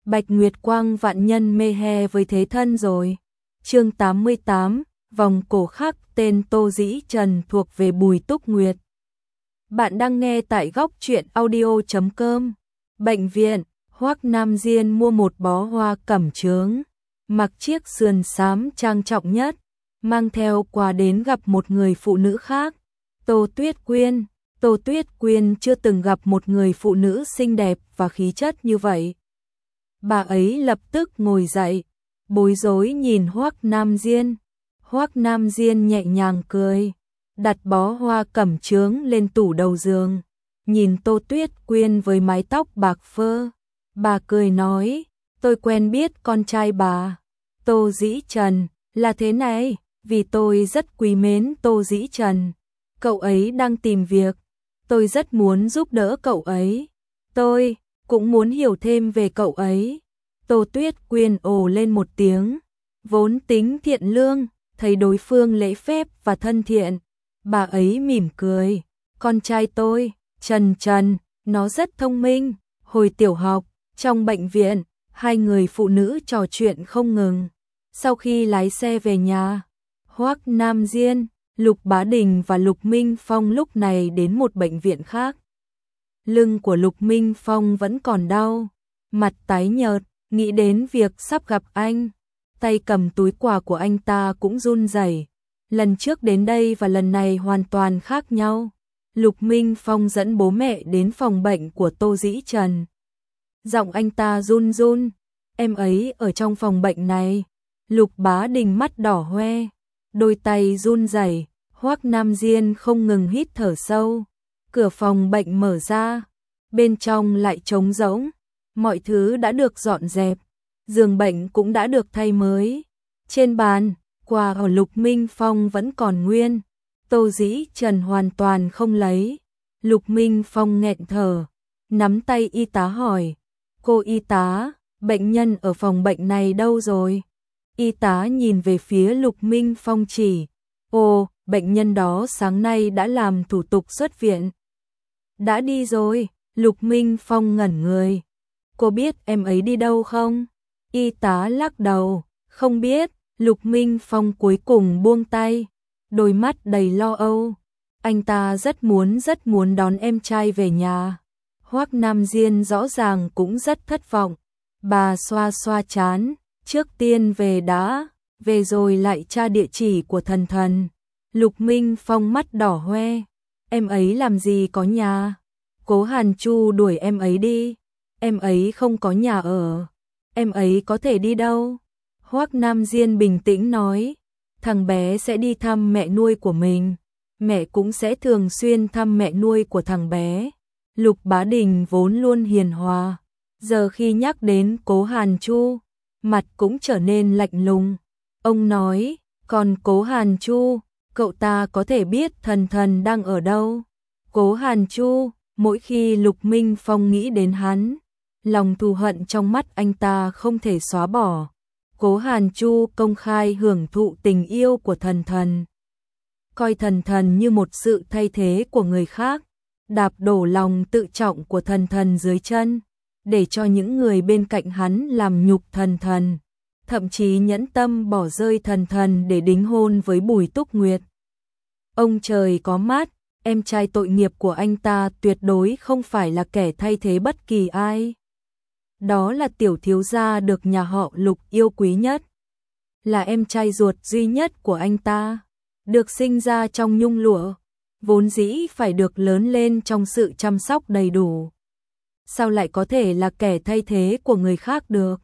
Bạch Nguyệt Quang vạn nhân mê he với thế thân rồi. Chương 88, vòng cổ khắc tên Tô Dĩ Trần thuộc về Bùi Túc Nguyệt. Bạn đang nghe tại góc truyện audio.com. Bệnh viện, Hoắc Nam Diên mua một bó hoa cẩm chướng, mặc chiếc sườn xám trang trọng nhất, mang theo quà đến gặp một người phụ nữ khác, Tô Tuyết Quyên. Tô Tuyết Quyên chưa từng gặp một người phụ nữ xinh đẹp và khí chất như vậy. Bà ấy lập tức ngồi dậy, bối rối nhìn Hoắc Nam Diên. Hoắc Nam Diên nhẹ nhàng cười, đặt bó hoa cẩm chướng lên tủ đầu giường, nhìn Tô Tuyết Quyên với mái tóc bạc phơ. Bà cười nói, tôi quen biết con trai bà, Tô Dĩ Trần, là thế này, vì tôi rất quý mến Tô Dĩ Trần. Cậu ấy đang tìm việc, tôi rất muốn giúp đỡ cậu ấy. Tôi cũng muốn hiểu thêm về cậu ấy. Tô Tuyết Quyên ồ lên một tiếng, vốn tính thiện lương, thấy đối phương lễ phép và thân thiện, bà ấy mỉm cười. Con trai tôi, Trần, nó rất thông minh. Hồi tiểu học, trong bệnh viện, hai người phụ nữ trò chuyện không ngừng. Sau khi lái xe về nhà, Hoắc Nam Diên, Lục Bá Đình và Lục Minh Phong lúc này đến một bệnh viện khác. Lưng của Lục Minh Phong vẫn còn đau, mặt tái nhợt, nghĩ đến việc sắp gặp anh. Tay cầm túi quà của anh ta cũng run rẩy. Lần trước đến đây và lần này hoàn toàn khác nhau. Lục Minh Phong dẫn bố mẹ đến phòng bệnh của Tô Dĩ Trần. Giọng anh ta run run, em ấy ở trong phòng bệnh này. Lục Bá Đình mắt đỏ hoe, đôi tay run rẩy. Hoắc Nam Diên không ngừng hít thở sâu. Cửa phòng bệnh mở ra, bên trong lại trống rỗng. Mọi thứ đã được dọn dẹp, giường bệnh cũng đã được thay mới. Trên bàn, quà ở Lục Minh Phong vẫn còn nguyên. Tô Dĩ Trần hoàn toàn không lấy. Lục Minh Phong nghẹn thở, nắm tay y tá hỏi, cô y tá, bệnh nhân ở phòng bệnh này đâu rồi? Y tá nhìn về phía Lục Minh Phong chỉ, ồ, bệnh nhân đó sáng nay đã làm thủ tục xuất viện. Đã đi rồi. Lục Minh Phong ngẩn người. Cô biết em ấy đi đâu không? Y tá lắc đầu, không biết. Lục Minh Phong cuối cùng buông tay, đôi mắt đầy lo âu. Anh ta rất muốn đón em trai về nhà. Hoắc Nam Diên rõ ràng cũng rất thất vọng. Bà xoa xoa trán, trước tiên về đã, về rồi lại tra địa chỉ của Thần. Lục Minh Phong mắt đỏ hoe, em ấy làm gì có nhà? Cố Hàn Chu đuổi em ấy đi, em ấy không có nhà ở, em ấy có thể đi đâu? Hoắc Nam Diên bình tĩnh nói, thằng bé sẽ đi thăm mẹ nuôi của mình, mẹ cũng sẽ thường xuyên thăm mẹ nuôi của thằng bé. Lục Bá Đình vốn luôn hiền hòa, giờ khi nhắc đến Cố Hàn Chu, mặt cũng trở nên lạnh lùng. Ông nói, còn Cố Hàn Chu, cậu ta có thể biết Thần đang ở đâu? Cố Hàn Chu, mỗi khi Lục Minh Phong nghĩ đến hắn, lòng thù hận trong mắt anh ta không thể xóa bỏ. Cố Hàn Chu công khai hưởng thụ tình yêu của Thần, coi Thần như một sự thay thế của người khác, đạp đổ lòng tự trọng của Thần dưới chân, để cho những người bên cạnh hắn làm nhục Thần, thậm chí nhẫn tâm bỏ rơi Thần để đính hôn với Bùi Túc Nguyệt. Ông trời có mắt, em trai tội nghiệp của anh ta tuyệt đối không phải là kẻ thay thế bất kỳ ai. Đó là tiểu thiếu gia được nhà họ Lục yêu quý nhất, là em trai ruột duy nhất của anh ta, được sinh ra trong nhung lụa, vốn dĩ phải được lớn lên trong sự chăm sóc đầy đủ. Sao lại có thể là kẻ thay thế của người khác được?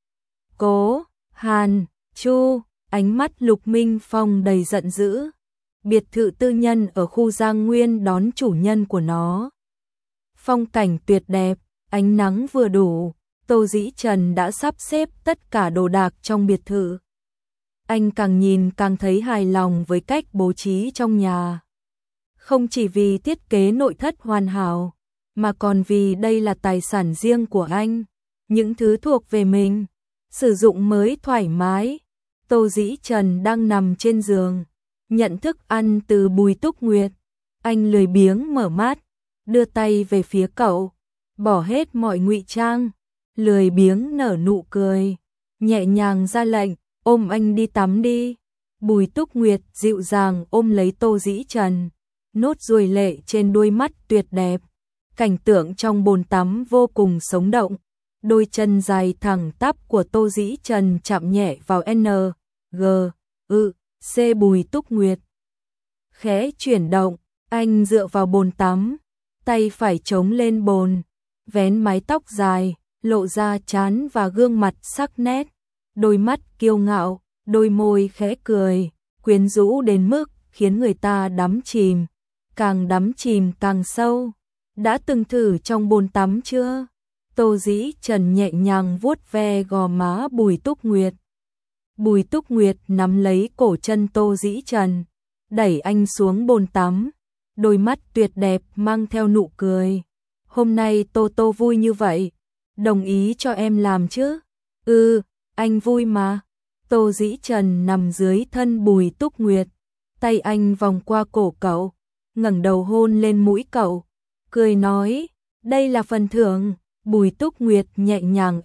Cố Hàn Chu, ánh mắt Lục Minh Phong đầy giận dữ. Biệt thự tư nhân ở khu Giang Nguyên đón chủ nhân của nó. Phong cảnh tuyệt đẹp, ánh nắng vừa đủ. Tô Dĩ Trần đã sắp xếp tất cả đồ đạc trong biệt thự. Anh càng nhìn càng thấy hài lòng với cách bố trí trong nhà. Không chỉ vì thiết kế nội thất hoàn hảo, mà còn vì đây là tài sản riêng của anh. Những thứ thuộc về mình, sử dụng mới thoải mái. Tô Dĩ Trần đang nằm trên giường, nhận thức ăn từ Bùi Túc Nguyệt. Anh lười biếng mở mắt, đưa tay về phía cậu, bỏ hết mọi ngụy trang, lười biếng nở nụ cười, nhẹ nhàng ra lệnh, ôm anh đi tắm đi. Bùi Túc Nguyệt dịu dàng ôm lấy Tô Dĩ Trần, nốt ruồi lệ trên đôi mắt tuyệt đẹp. Cảnh tượng trong bồn tắm vô cùng sống động, đôi chân dài thẳng tắp của Tô Dĩ Trần chạm nhẹ vào C Bùi Túc Nguyệt. Khẽ chuyển động, anh dựa vào bồn tắm, tay phải chống lên bồn, vén mái tóc dài, lộ ra trán và gương mặt sắc nét, đôi mắt kiêu ngạo, đôi môi khẽ cười, quyến rũ đến mức khiến người ta đắm chìm, càng đắm chìm càng sâu. Đã từng thử trong bồn tắm chưa? Tô Dĩ Trần nhẹ nhàng vuốt ve gò má Bùi Túc Nguyệt. Bùi Túc Nguyệt nắm lấy cổ chân Tô Dĩ Trần, đẩy anh xuống bồn tắm, đôi mắt tuyệt đẹp mang theo nụ cười. Hôm nay Tô Tô vui như vậy, đồng ý cho em làm chứ? Anh vui mà. Tô Dĩ Trần nằm dưới thân Bùi Túc Nguyệt, tay anh vòng qua cổ cậu, ngẩng đầu hôn lên mũi cậu, cười nói, đây là phần thưởng. Bùi Túc Nguyệt nhẹ nhàng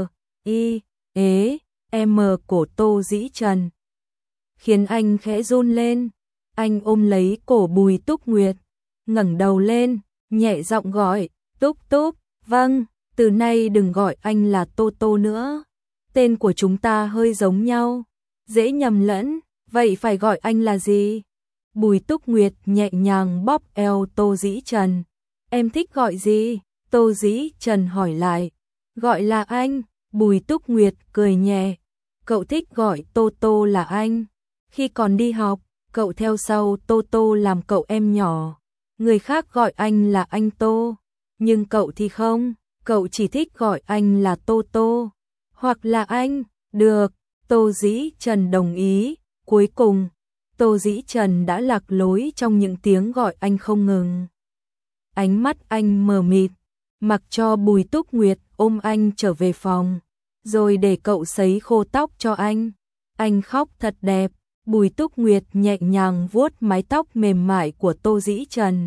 M cổ Tô Dĩ Trần, khiến anh khẽ run lên. Anh ôm lấy cổ Bùi Túc Nguyệt, ngẩng đầu lên, nhẹ giọng gọi, Túc Túc, vâng, từ nay đừng gọi anh là Tô Tô nữa. Tên của chúng ta hơi giống nhau, dễ nhầm lẫn, vậy phải gọi anh là gì? Bùi Túc Nguyệt nhẹ nhàng bóp eo Tô Dĩ Trần. Em thích gọi gì? Tô Dĩ Trần hỏi lại. Gọi là anh. Bùi Túc Nguyệt cười nhẹ. Cậu thích gọi Tô Tô là anh. Khi còn đi học, cậu theo sau Tô Tô làm cậu em nhỏ. Người khác gọi anh là anh Tô, nhưng cậu thì không, cậu chỉ thích gọi anh là Tô Tô, hoặc là anh. Được, Tô Dĩ Trần đồng ý. Cuối cùng, Tô Dĩ Trần đã lạc lối trong những tiếng gọi anh không ngừng. Ánh mắt anh mờ mịt, mặc cho Bùi Túc Nguyệt ôm anh trở về phòng, rồi để cậu sấy khô tóc cho anh. Anh khóc thật đẹp. Bùi Túc Nguyệt nhẹ nhàng vuốt mái tóc mềm mại của Tô Dĩ Trần.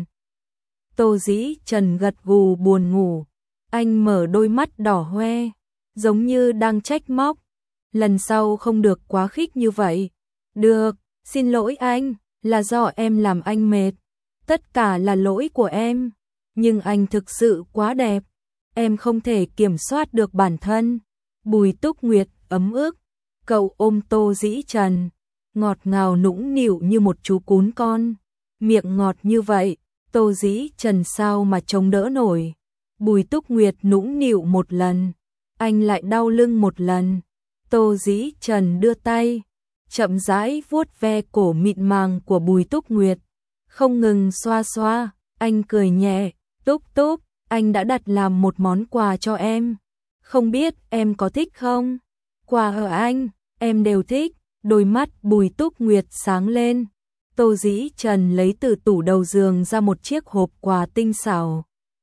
Tô Dĩ Trần gật gù buồn ngủ. Anh mở đôi mắt đỏ hoe, giống như đang trách móc. Lần sau không được quá khích như vậy. Được, xin lỗi anh, là do em làm anh mệt. Tất cả là lỗi của em. Nhưng anh thực sự quá đẹp. Em không thể kiểm soát được bản thân. Bùi Túc Nguyệt ấm ức. Cậu ôm Tô Dĩ Trần, ngọt ngào nũng nịu như một chú cún con. Miệng ngọt như vậy, Tô Dĩ Trần sao mà chống đỡ nổi. Bùi Túc Nguyệt nũng nịu một lần, anh lại đau lưng một lần. Tô Dĩ Trần đưa tay, chậm rãi vuốt ve cổ mịn màng của Bùi Túc Nguyệt, không ngừng xoa xoa. Anh cười nhẹ, Túc Túc, anh đã đặt làm một món quà cho em. Không biết em có thích không? Quà ở anh, em đều thích. Đôi mắt Bùi Túc Nguyệt sáng lên. Tô Dĩ Trần lấy từ tủ đầu giường ra một chiếc hộp quà tinh xảo.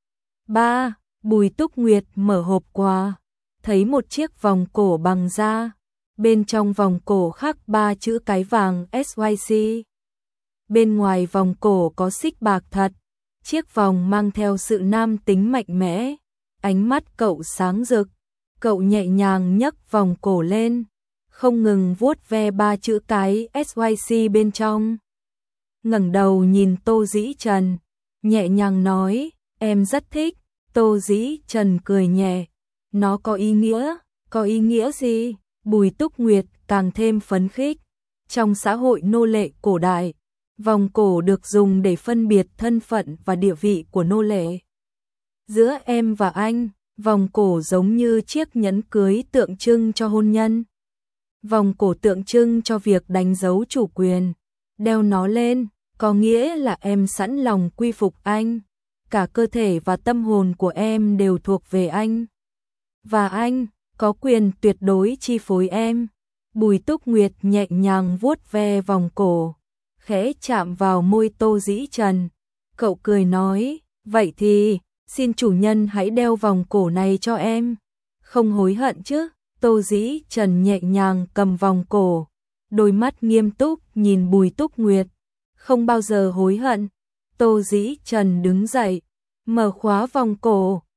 Bùi Túc Nguyệt mở hộp quà, thấy một chiếc vòng cổ bằng da. Bên trong vòng cổ khắc 3 chữ cái vàng SYC. Bên ngoài vòng cổ có xích bạc thật. Chiếc vòng mang theo sự nam tính mạnh mẽ. Ánh mắt cậu sáng rực. Cậu nhẹ nhàng nhấc vòng cổ lên, không ngừng vuốt ve 3 chữ cái SYC bên trong. Ngẩng đầu nhìn Tô Dĩ Trần, nhẹ nhàng nói, em rất thích. Tô Dĩ Trần cười nhẹ, nó có ý nghĩa gì? Bùi Túc Nguyệt càng thêm phấn khích. Trong xã hội nô lệ cổ đại, vòng cổ được dùng để phân biệt thân phận và địa vị của nô lệ. Giữa em và anh, vòng cổ giống như chiếc nhẫn cưới tượng trưng cho hôn nhân. Vòng cổ tượng trưng cho việc đánh dấu chủ quyền. Đeo nó lên, có nghĩa là em sẵn lòng quy phục anh. Cả cơ thể và tâm hồn của em đều thuộc về anh. Và anh có quyền tuyệt đối chi phối em. Bùi Túc Nguyệt nhẹ nhàng vuốt ve vòng cổ, khẽ chạm vào môi Tô Dĩ Trần. Cậu cười nói, vậy thì, xin chủ nhân hãy đeo vòng cổ này cho em. Không hối hận chứ? Tô Dĩ Trần nhẹ nhàng cầm vòng cổ, đôi mắt nghiêm túc nhìn Bùi Túc Nguyệt. Không bao giờ hối hận. Tô Dĩ Trần đứng dậy, mở khóa vòng cổ,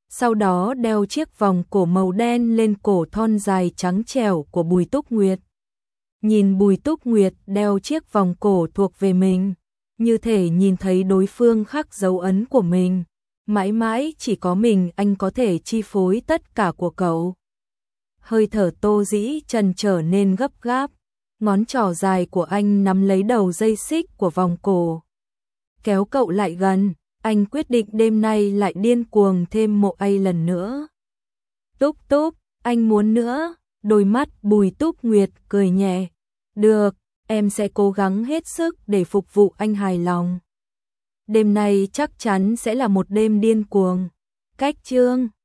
sau đó đeo chiếc vòng cổ màu đen lên cổ thon dài trắng trẻo của Bùi Túc Nguyệt. Nhìn Bùi Túc Nguyệt đeo chiếc vòng cổ thuộc về mình, như thể nhìn thấy đối phương khắc dấu ấn của mình. Mãi mãi chỉ có mình anh có thể chi phối tất cả của cậu. Hơi thở Tô Dĩ Trần trở nên gấp gáp, ngón trỏ dài của anh nắm lấy đầu dây xích của vòng cổ. Kéo cậu lại gần, anh quyết định đêm nay lại điên cuồng thêm Mộ Ai lần nữa. Túc Túc, anh muốn nữa. Đôi mắt Bùi Túc Nguyệt cười nhẹ. Được, em sẽ cố gắng hết sức để phục vụ anh hài lòng. Đêm nay chắc chắn sẽ là một đêm điên cuồng. Cách chương